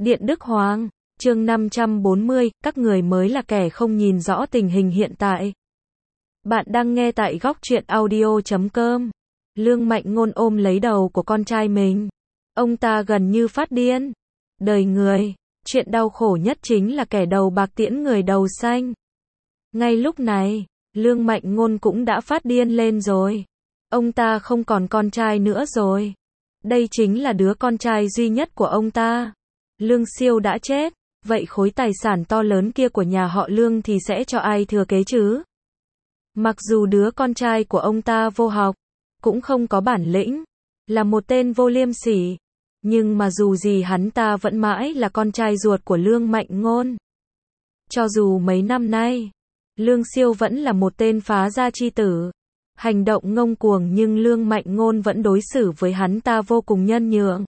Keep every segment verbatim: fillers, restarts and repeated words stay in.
Điện Đức Hoàng, chương năm trăm bốn mươi, các người mới là kẻ không nhìn rõ tình hình hiện tại. Bạn đang nghe tại góc truyện audio chấm com. Lương Mạnh Ngôn ôm lấy đầu của con trai mình. Ông ta gần như phát điên. Đời người, chuyện đau khổ nhất chính là kẻ đầu bạc tiễn người đầu xanh. Ngay lúc này, Lương Mạnh Ngôn cũng đã phát điên lên rồi. Ông ta không còn con trai nữa rồi. Đây chính là đứa con trai duy nhất của ông ta. Lương Siêu đã chết, vậy khối tài sản to lớn kia của nhà họ Lương thì sẽ cho ai thừa kế chứ? Mặc dù đứa con trai của ông ta vô học, cũng không có bản lĩnh, là một tên vô liêm sỉ, nhưng mà dù gì hắn ta vẫn mãi là con trai ruột của Lương Mạnh Ngôn. Cho dù mấy năm nay, Lương Siêu vẫn là một tên phá gia chi tử, hành động ngông cuồng, nhưng Lương Mạnh Ngôn vẫn đối xử với hắn ta vô cùng nhân nhượng.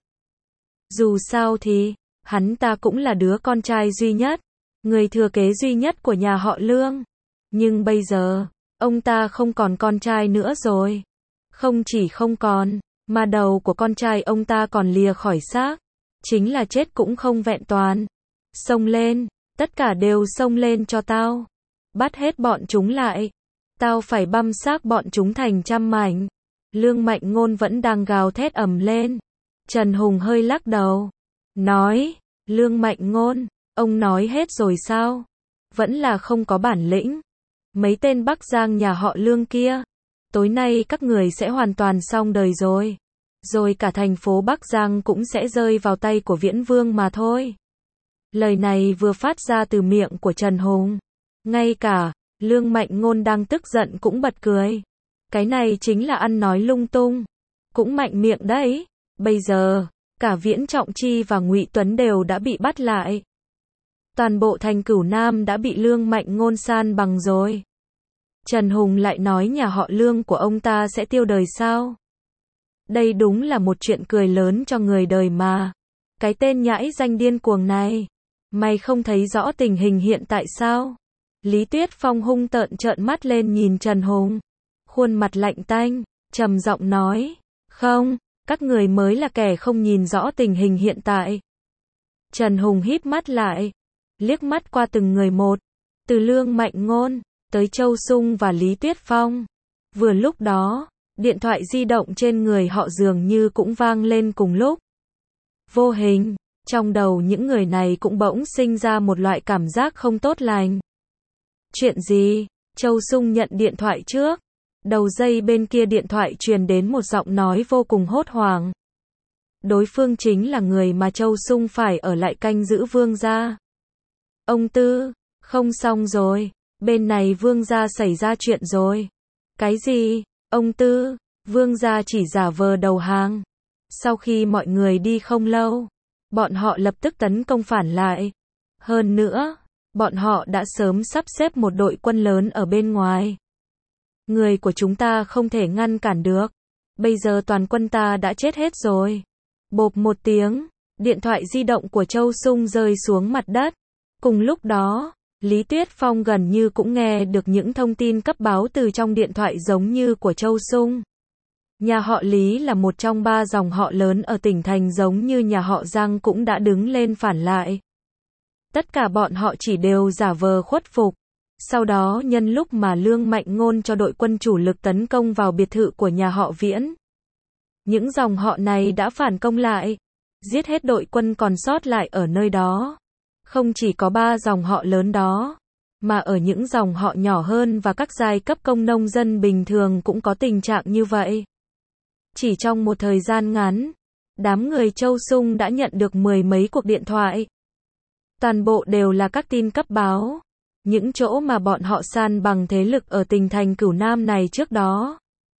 Dù sao thì, hắn ta cũng là đứa con trai duy nhất, người thừa kế duy nhất của nhà họ Lương. Nhưng bây giờ, ông ta không còn con trai nữa rồi. Không chỉ không còn, mà đầu của con trai ông ta còn lìa khỏi xác. Chính là chết cũng không vẹn toàn. Xông lên, tất cả đều xông lên cho tao. Bắt hết bọn chúng lại. Tao phải băm xác bọn chúng thành trăm mảnh. Lương Mạnh Ngôn vẫn đang gào thét ầm lên. Trần Hùng hơi lắc đầu. Nói, Lương Mạnh Ngôn, ông nói hết rồi sao? Vẫn là không có bản lĩnh. Mấy tên Bắc Giang nhà họ Lương kia, tối nay các người sẽ hoàn toàn xong đời rồi. Rồi cả thành phố Bắc Giang cũng sẽ rơi vào tay của Viễn Vương mà thôi. Lời này vừa phát ra từ miệng của Trần Hùng. Ngay cả, Lương Mạnh Ngôn đang tức giận cũng bật cười. Cái này chính là ăn nói lung tung. Cũng mạnh miệng đấy. Bây giờ, cả Viễn Trọng Chi và Ngụy Tuấn đều đã bị bắt lại. Toàn bộ thành Cửu Nam đã bị Lương Mạnh Ngôn san bằng rồi. Trần Hùng lại nói nhà họ Lương của ông ta sẽ tiêu đời sao? Đây đúng là một chuyện cười lớn cho người đời mà. Cái tên nhãi danh điên cuồng này. Mày không thấy rõ tình hình hiện tại sao? Lý Tuyết Phong hung tợn trợn mắt lên nhìn Trần Hùng. Khuôn mặt lạnh tanh, trầm giọng nói. Không, các người mới là kẻ không nhìn rõ tình hình hiện tại. Trần Hùng híp mắt lại. Liếc mắt qua từng người một. Từ Lương Mạnh Ngôn, tới Châu Sung và Lý Tuyết Phong. Vừa lúc đó, điện thoại di động trên người họ dường như cũng vang lên cùng lúc. Vô hình, trong đầu những người này cũng bỗng sinh ra một loại cảm giác không tốt lành. Chuyện gì? Châu Sung nhận điện thoại trước. Đầu dây bên kia điện thoại truyền đến một giọng nói vô cùng hốt hoảng. Đối phương chính là người mà Châu Sung phải ở lại canh giữ Vương gia. Ông Tư, không xong rồi. Bên này Vương gia xảy ra chuyện rồi. Cái gì? Ông Tư, Vương gia chỉ giả vờ đầu hàng. Sau khi mọi người đi không lâu, bọn họ lập tức tấn công phản lại. Hơn nữa, bọn họ đã sớm sắp xếp một đội quân lớn ở bên ngoài. Người của chúng ta không thể ngăn cản được. Bây giờ toàn quân ta đã chết hết rồi. Bộp một tiếng, điện thoại di động của Châu Sung rơi xuống mặt đất. Cùng lúc đó, Lý Tuyết Phong gần như cũng nghe được những thông tin cấp báo từ trong điện thoại giống như của Châu Sung. Nhà họ Lý là một trong ba dòng họ lớn ở tỉnh thành, giống như nhà họ Giang cũng đã đứng lên phản lại. Tất cả bọn họ chỉ đều giả vờ khuất phục. Sau đó nhân lúc mà Lương Mạnh Ngôn cho đội quân chủ lực tấn công vào biệt thự của nhà họ Viễn, những dòng họ này đã phản công lại, giết hết đội quân còn sót lại ở nơi đó. Không chỉ có ba dòng họ lớn đó, mà ở những dòng họ nhỏ hơn và các giai cấp công nông dân bình thường cũng có tình trạng như vậy. Chỉ trong một thời gian ngắn, đám người Châu Sung đã nhận được mười mấy cuộc điện thoại. Toàn bộ đều là các tin cấp báo. Những chỗ mà bọn họ san bằng thế lực ở tỉnh thành Cửu Nam này trước đó.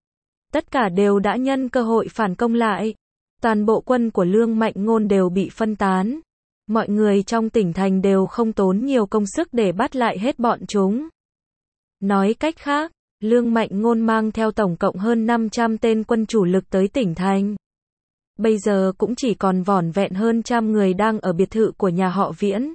Tất cả đều đã nhân cơ hội phản công lại. Toàn bộ quân của Lương Mạnh Ngôn đều bị phân tán. Mọi người trong tỉnh thành đều không tốn nhiều công sức để bắt lại hết bọn chúng. Nói cách khác, Lương Mạnh Ngôn mang theo tổng cộng hơn năm trăm tên quân chủ lực tới tỉnh thành. Bây giờ cũng chỉ còn vỏn vẹn hơn trăm người đang ở biệt thự của nhà họ Viễn.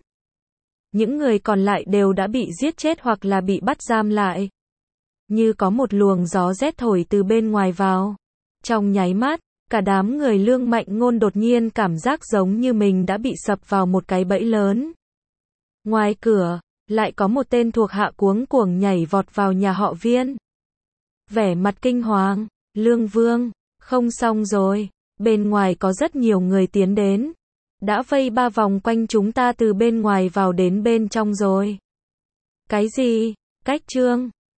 Những người còn lại đều đã bị giết chết hoặc là bị bắt giam lại. Như có một luồng gió rét thổi từ bên ngoài vào. Trong nháy mắt, Cả đám người Lương Mạnh Ngôn đột nhiên cảm giác giống như mình đã bị sập vào một cái bẫy lớn. Ngoài cửa, lại có một tên thuộc hạ cuống cuồng nhảy vọt vào nhà họ Viên. Vẻ mặt kinh hoàng, Lương Vương, không xong rồi, bên ngoài có rất nhiều người tiến đến. Đã vây ba vòng quanh chúng ta từ bên ngoài vào đến bên trong rồi. Cái gì? Cách trương,